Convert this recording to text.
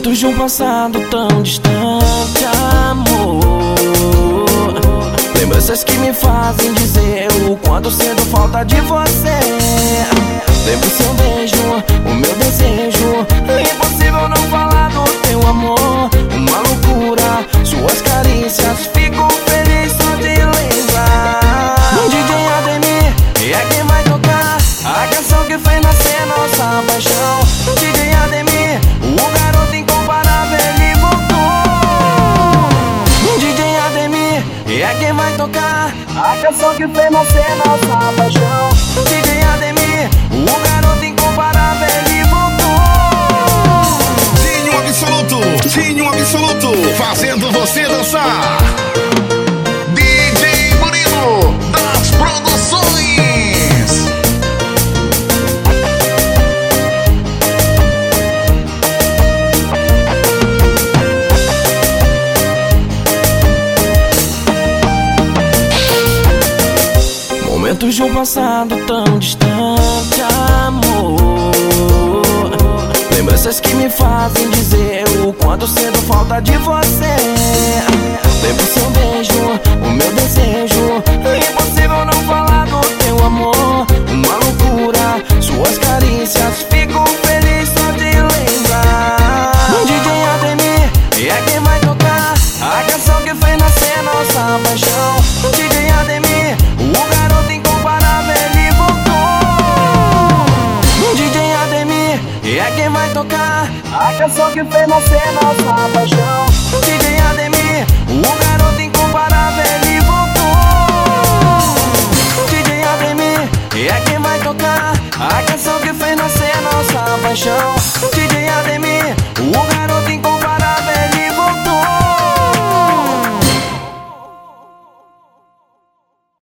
Momentos de um passado tão distante, amor. Lembranças que me fazem dizer o quanto sinto falta de você. Lembro seu beijo, o meu desejo. É impossível não falar do teu amor. Uma loucura, suas carícias. Fico feliz só de lembrar. DJ Ademir é quem vai tocar a canção que fez nascer nossa paixão. DJ Ademir, o garoto incomparável, ele voltou. DJ Ademir é quem vai tocar a canção que fez nascer nossa paixão. DJ Ademir, o garoto incomparável, ele voltou. Zinho absoluto, fazendo você dançar. DJ Murilo das Produções. Momentos de um passado tão distante, amor. Lembranças que me fazem dizer o quanto sinto falta de você. Lembro seu beijo, o meu desejo. É impossível não falar do teu amor. Uma loucura, suas carícias. Fico feliz só de lembrar. DJ Ademir é quem vai tocar a canção que fez nascer nossa paixão. DJ Ademir, o garoto incomparável, ele voltou. DJ Ademir é quem vai tocar a canção que fez nascer nossa paixão. DJ Ademir, o garoto incomparável, ele voltou. DJ Ademir é quem vai tocar a canção que fez nascer nossa paixão.